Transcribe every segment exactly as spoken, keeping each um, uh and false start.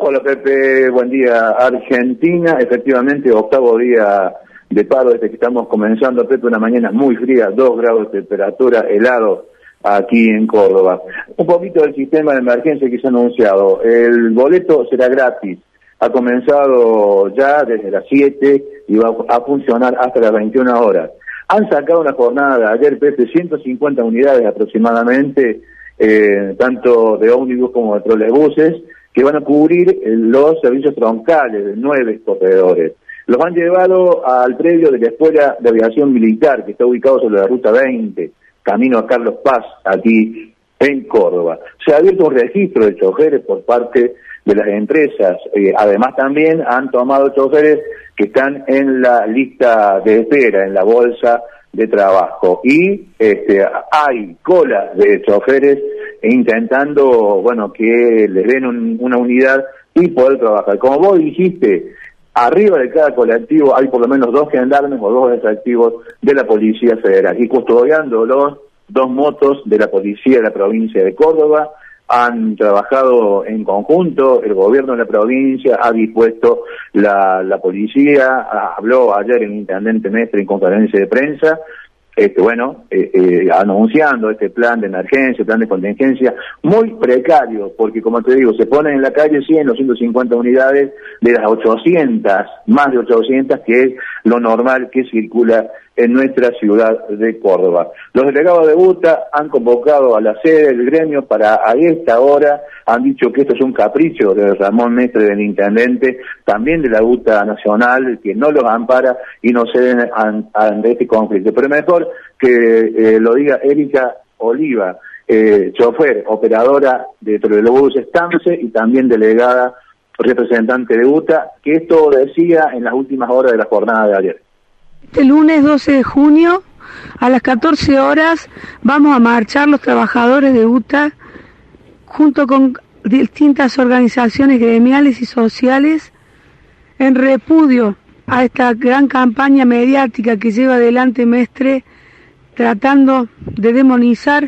Hola Pepe, buen día. Argentina, efectivamente, octavo día de paro desde que estamos comenzando, Pepe, una mañana muy fría, dos grados de temperatura, helado aquí en Córdoba. Un poquito del sistema de emergencia que se ha anunciado. El boleto será gratis. Ha comenzado ya desde las siete y va a funcionar hasta las veintiuna horas. Han sacado una jornada de ayer, Pepe, ciento cincuenta unidades aproximadamente, eh, tanto de ómnibus como de trolebuses, que van a cubrir eh, los servicios troncales de nueve corredores. Los han llevado al predio de la Escuela de Aviación Militar, que está ubicado sobre la Ruta veinte, camino a Carlos Paz, aquí en Córdoba. Se ha abierto un registro de choferes por parte de las empresas. Eh, además también han tomado choferes que están en la lista de espera, en la bolsa de trabajo. Y este, hay colas de choferes intentando, bueno, que les den un, una unidad y poder trabajar. Como vos dijiste, arriba de cada colectivo hay por lo menos dos gendarmes o dos efectivos de la Policía Federal. Y custodiándolos, dos motos de la Policía de la provincia de Córdoba. Han trabajado en conjunto, el gobierno de la provincia ha dispuesto la, la policía, habló ayer el intendente Mestre en conferencia de prensa, este, bueno, eh, eh, anunciando este plan de emergencia, plan de contingencia, muy precario, porque como te digo, se ponen en la calle cien o ciento cincuenta unidades de las ochocientas, más de ochocientas, que es lo normal que circula en nuestra ciudad de Córdoba. Los delegados de UTA han convocado a la sede del gremio para a esta hora, han dicho que esto es un capricho de Ramón Mestre, del intendente, también de la UTA nacional, que no los ampara y no ceden ante este conflicto. Pero mejor que eh, lo diga Erika Oliva, eh, chofer, operadora de trolebuses TAMSE y también delegada representante de UTA, que esto decía en las últimas horas de la jornada de ayer. Este lunes doce de junio a las catorce horas vamos a marchar los trabajadores de UTA junto con distintas organizaciones gremiales y sociales en repudio a esta gran campaña mediática que lleva adelante Mestre tratando de demonizar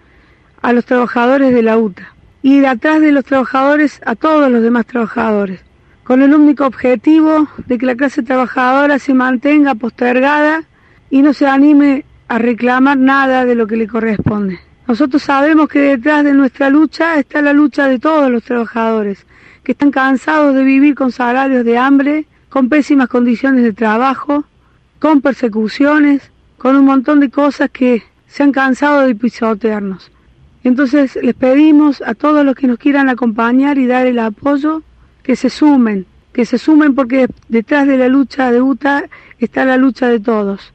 a los trabajadores de la UTA y de atrás de los trabajadores a todos los demás trabajadores, con el único objetivo de que la clase trabajadora se mantenga postergada y no se anime a reclamar nada de lo que le corresponde. Nosotros sabemos que detrás de nuestra lucha está la lucha de todos los trabajadores, que están cansados de vivir con salarios de hambre, con pésimas condiciones de trabajo, con persecuciones, con un montón de cosas que se han cansado de pisotearnos. Entonces les pedimos a todos los que nos quieran acompañar y dar el apoyo, que se sumen, que se sumen porque detrás de la lucha de UTA está la lucha de todos.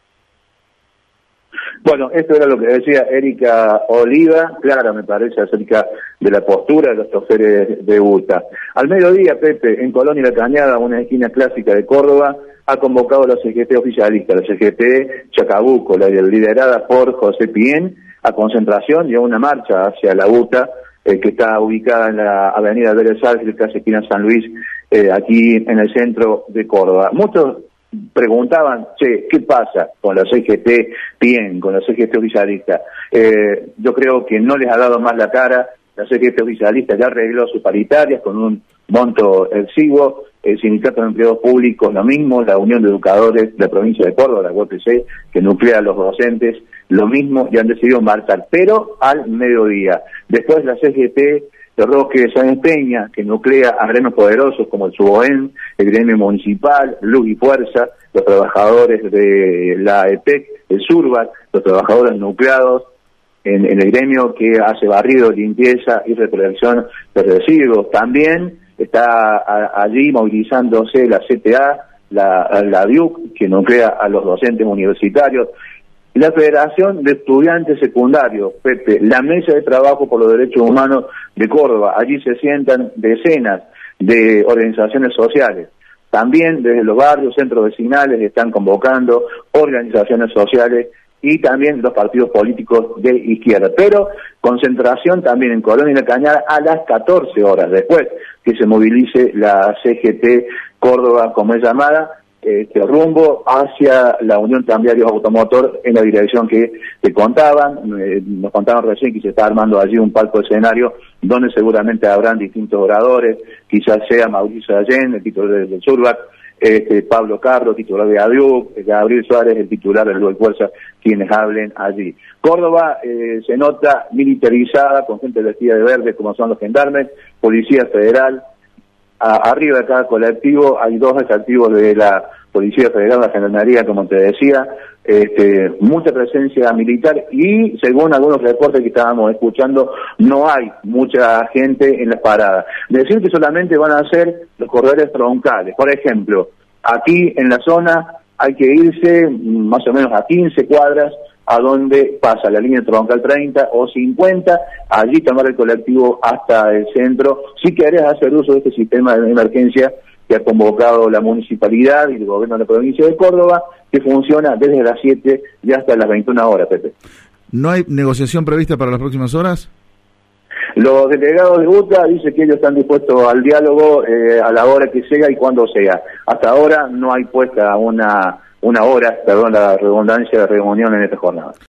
Bueno, esto era lo que decía Erika Oliva, clara me parece, acerca de la postura de los choferes de UTA. Al mediodía, Pepe, en Colonia La Cañada, una esquina clásica de Córdoba, ha convocado a la C G T oficialista, la C G T Chacabuco, la liderada por José Pien, a concentración y a una marcha hacia la UTA, eh, que está ubicada en la avenida Vélez Sarsfield, casi esquina San Luis, eh, aquí en el centro de Córdoba. Muchos preguntaban, che, ¿qué pasa con la C G T Pien, con la C G T oficialista? Eh, yo creo que no les ha dado más la cara. La C G T oficialista ya arregló sus paritarias con un monto exiguo. El Sindicato de Empleados Públicos lo mismo, la Unión de Educadores de la provincia de Córdoba, la U E P C, que nuclea a los docentes, lo mismo, y han decidido marchar, pero al mediodía. Después la C G T de Roque Sáenz Peña, que nuclea a gremios poderosos como el SUBOEN, el gremio municipal, Luz y Fuerza, los trabajadores de la E P E C, el SURBAT, los trabajadores nucleados en, en el gremio que hace barrido, limpieza y recolección de residuos. También está a, allí movilizándose la C T A, la, la D I U C, que nuclea a los docentes universitarios, la Federación de Estudiantes Secundarios, Pepe, la Mesa de Trabajo por los Derechos Humanos de Córdoba. Allí se sientan decenas de organizaciones sociales. También desde los barrios, centros vecinales, están convocando organizaciones sociales y también los partidos políticos de izquierda. Pero concentración también en Colonia La Cañada a las catorce horas, después que se movilice la C G T Córdoba, como es llamada, este, rumbo hacia la Unión Cambiarios Automotor en la dirección que te contaban. Eh, nos contaban recién que se está armando allí un palco escenario donde seguramente habrán distintos oradores, quizás sea Mauricio Allén, el titular del Surbac, este, Pablo Carro, titular de ADIUB, Gabriel Suárez, el titular del Luis Fuerza, quienes hablen allí. Córdoba eh, se nota militarizada, con gente vestida de verde, como son los gendarmes, Policía Federal. A, arriba de cada colectivo hay dos efectivos de la Policía Federal, la Gendarmería, como te decía, este, mucha presencia militar y, según algunos reportes que estábamos escuchando, no hay mucha gente en las paradas. Decir que solamente van a ser los corredores troncales. Por ejemplo, aquí en la zona hay que irse más o menos a quince cuadras a donde pasa la línea troncal treinta o cincuenta, allí tomar el colectivo hasta el centro, si querés hacer uso de este sistema de emergencia que ha convocado la municipalidad y el gobierno de la provincia de Córdoba, que funciona desde las siete y hasta las veintiuna horas, Pepe. ¿No hay negociación prevista para las próximas horas? Los delegados de UTA dicen que ellos están dispuestos al diálogo eh, a la hora que sea y cuando sea. Hasta ahora no hay puesta una... una hora, perdón la redundancia, de reunión en esta jornada.